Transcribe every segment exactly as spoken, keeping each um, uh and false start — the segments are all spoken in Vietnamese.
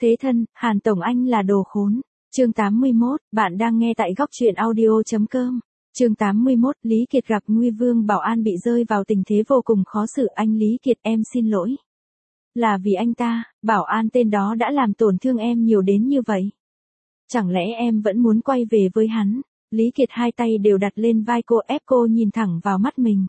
Thế thân, Hàn Tổng Anh là đồ khốn. Chương tám mươi mốt, bạn đang nghe tại góc truyện audio.com. Chương tám mươi mốt, Lý Kiệt gặp nguy. Vương Bảo An bị rơi vào tình thế vô cùng khó xử. Anh Lý Kiệt, em xin lỗi. Là vì anh ta, Bảo An tên đó đã làm tổn thương em nhiều đến như vậy. Chẳng lẽ em vẫn muốn quay về với hắn? Lý Kiệt hai tay đều đặt lên vai cô, ép cô nhìn thẳng vào mắt mình.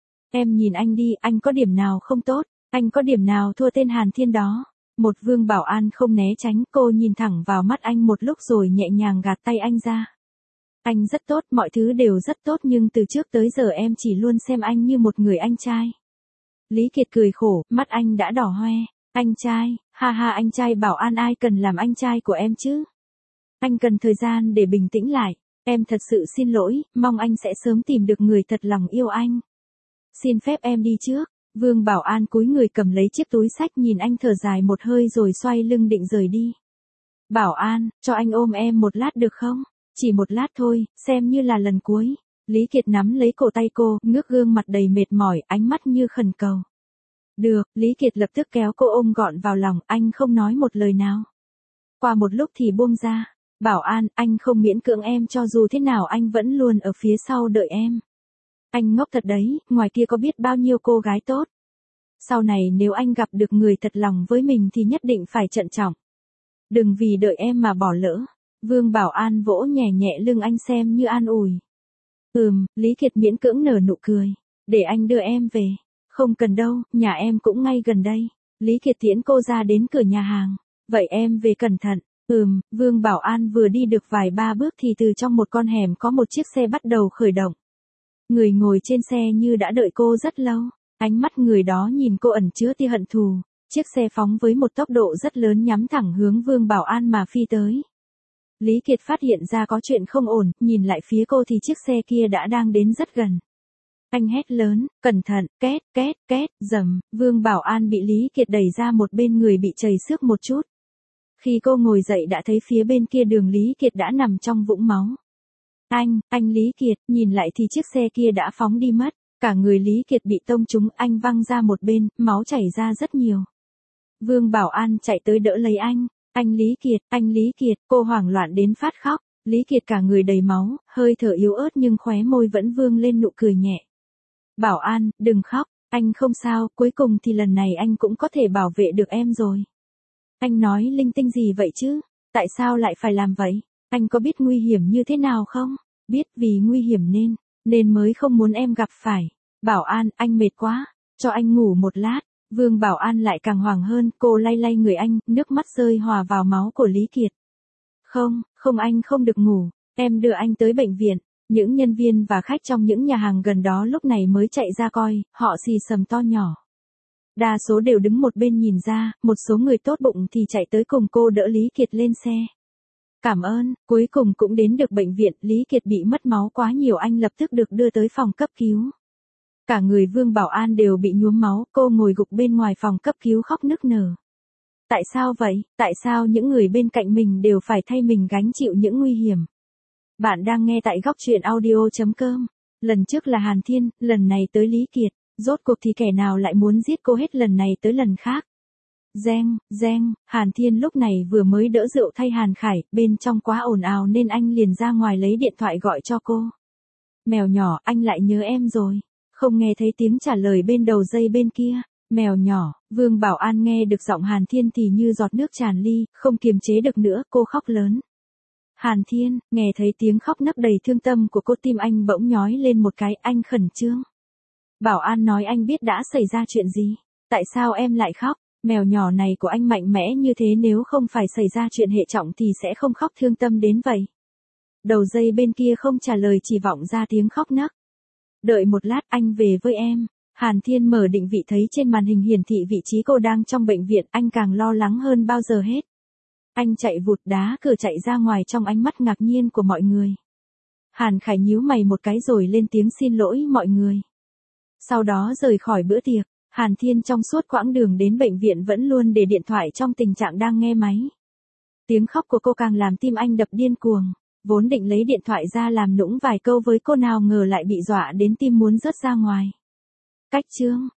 Em nhìn anh đi, anh có điểm nào không tốt? Anh có điểm nào thua tên Hàn Thiên đó? Một Vương Bảo An không né tránh, cô nhìn thẳng vào mắt anh một lúc rồi nhẹ nhàng gạt tay anh ra. Anh rất tốt, mọi thứ đều rất tốt, nhưng từ trước tới giờ em chỉ luôn xem anh như một người anh trai. Lý Kiệt cười khổ, mắt anh đã đỏ hoe. Anh trai, ha ha, anh trai Bảo An, ai cần làm anh trai của em chứ? Anh cần thời gian để bình tĩnh lại. Em thật sự xin lỗi, mong anh sẽ sớm tìm được người thật lòng yêu anh. Xin phép em đi trước. Vương Bảo An cúi người cầm lấy chiếc túi xách, nhìn anh thở dài một hơi rồi xoay lưng định rời đi. Bảo An, cho anh ôm em một lát được không? Chỉ một lát thôi, xem như là lần cuối. Lý Kiệt nắm lấy cổ tay cô, ngước gương mặt đầy mệt mỏi, ánh mắt như khẩn cầu. Được, Lý Kiệt lập tức kéo cô ôm gọn vào lòng, anh không nói một lời nào. Qua một lúc thì buông ra. Bảo An, anh không miễn cưỡng em, cho dù thế nào anh vẫn luôn ở phía sau đợi em. Anh ngốc thật đấy, ngoài kia có biết bao nhiêu cô gái tốt. Sau này nếu anh gặp được người thật lòng với mình thì nhất định phải trân trọng. Đừng vì đợi em mà bỏ lỡ. Vương Bảo An vỗ nhẹ nhẹ lưng anh xem như an ủi. Ừm, Lý Kiệt miễn cưỡng nở nụ cười. Để anh đưa em về. Không cần đâu, nhà em cũng ngay gần đây. Lý Kiệt tiễn cô ra đến cửa nhà hàng. Vậy em về cẩn thận. Ừm, Vương Bảo An vừa đi được vài ba bước thì từ trong một con hẻm có một chiếc xe bắt đầu khởi động. Người ngồi trên xe như đã đợi cô rất lâu. Ánh mắt người đó nhìn cô ẩn chứa tia hận thù. Chiếc xe phóng với một tốc độ rất lớn nhắm thẳng hướng Vương Bảo An mà phi tới. Lý Kiệt phát hiện ra có chuyện không ổn, nhìn lại phía cô thì chiếc xe kia đã đang đến rất gần. Anh hét lớn, cẩn thận, két, két, két, rầm, Vương Bảo An bị Lý Kiệt đẩy ra một bên, người bị chảy xước một chút. Khi cô ngồi dậy đã thấy phía bên kia đường Lý Kiệt đã nằm trong vũng máu. Anh, anh Lý Kiệt, nhìn lại thì chiếc xe kia đã phóng đi mất. Cả người Lý Kiệt bị tông trúng, anh văng ra một bên, máu chảy ra rất nhiều. Vương Bảo An chạy tới đỡ lấy anh. Anh Lý Kiệt, anh Lý Kiệt, cô hoảng loạn đến phát khóc. Lý Kiệt cả người đầy máu, hơi thở yếu ớt nhưng khóe môi vẫn vương lên nụ cười nhẹ. Bảo An, đừng khóc, anh không sao, cuối cùng thì lần này anh cũng có thể bảo vệ được em rồi. Anh nói linh tinh gì vậy chứ? Tại sao lại phải làm vậy? Anh có biết nguy hiểm như thế nào không? Biết, vì nguy hiểm nên, nên mới không muốn em gặp phải. Bảo An, anh mệt quá, cho anh ngủ một lát. Vương Bảo An lại càng hoảng hơn, cô lay lay người anh, nước mắt rơi hòa vào máu của Lý Kiệt. Không, không, anh không được ngủ, em đưa anh tới bệnh viện. Những nhân viên và khách trong những nhà hàng gần đó lúc này mới chạy ra coi, họ xì xầm to nhỏ. Đa số đều đứng một bên nhìn ra, một số người tốt bụng thì chạy tới cùng cô đỡ Lý Kiệt lên xe. Cảm ơn, cuối cùng cũng đến được bệnh viện. Lý Kiệt bị mất máu quá nhiều, anh lập tức được đưa tới phòng cấp cứu. Cả người Vương Bảo An đều bị nhuốm máu, cô ngồi gục bên ngoài phòng cấp cứu khóc nức nở. Tại sao vậy? Tại sao những người bên cạnh mình đều phải thay mình gánh chịu những nguy hiểm? Bạn đang nghe tại góc truyện audio.com. Lần trước là Hàn Thiên, lần này tới Lý Kiệt. Rốt cuộc thì kẻ nào lại muốn giết cô hết lần này tới lần khác? Reng, reng, Hàn Thiên lúc này vừa mới đỡ rượu thay Hàn Khải, bên trong quá ồn ào nên anh liền ra ngoài lấy điện thoại gọi cho cô. Mèo nhỏ, anh lại nhớ em rồi. Không nghe thấy tiếng trả lời bên đầu dây bên kia. Mèo nhỏ, Vương Bảo An nghe được giọng Hàn Thiên thì như giọt nước tràn ly, không kiềm chế được nữa, cô khóc lớn. Hàn Thiên, nghe thấy tiếng khóc nấc đầy thương tâm của cô, tim anh bỗng nhói lên một cái, anh khẩn trương. Bảo An nói, anh biết đã xảy ra chuyện gì? Tại sao em lại khóc? Mèo nhỏ này của anh mạnh mẽ như thế, nếu không phải xảy ra chuyện hệ trọng thì sẽ không khóc thương tâm đến vậy. Đầu dây bên kia không trả lời, chỉ vọng ra tiếng khóc nấc. Đợi một lát, anh về với em. Hàn Thiên mở định vị thấy trên màn hình hiển thị vị trí cô đang trong bệnh viện, anh càng lo lắng hơn bao giờ hết. Anh chạy vụt đá cửa chạy ra ngoài trong ánh mắt ngạc nhiên của mọi người. Hàn Khải nhíu mày một cái rồi lên tiếng xin lỗi mọi người. Sau đó rời khỏi bữa tiệc. Hàn Thiên trong suốt quãng đường đến bệnh viện vẫn luôn để điện thoại trong tình trạng đang nghe máy. Tiếng khóc của cô càng làm tim anh đập điên cuồng. Vốn định lấy điện thoại ra làm nũng vài câu với cô, nào ngờ lại bị dọa đến tim muốn rớt ra ngoài. Cách chương,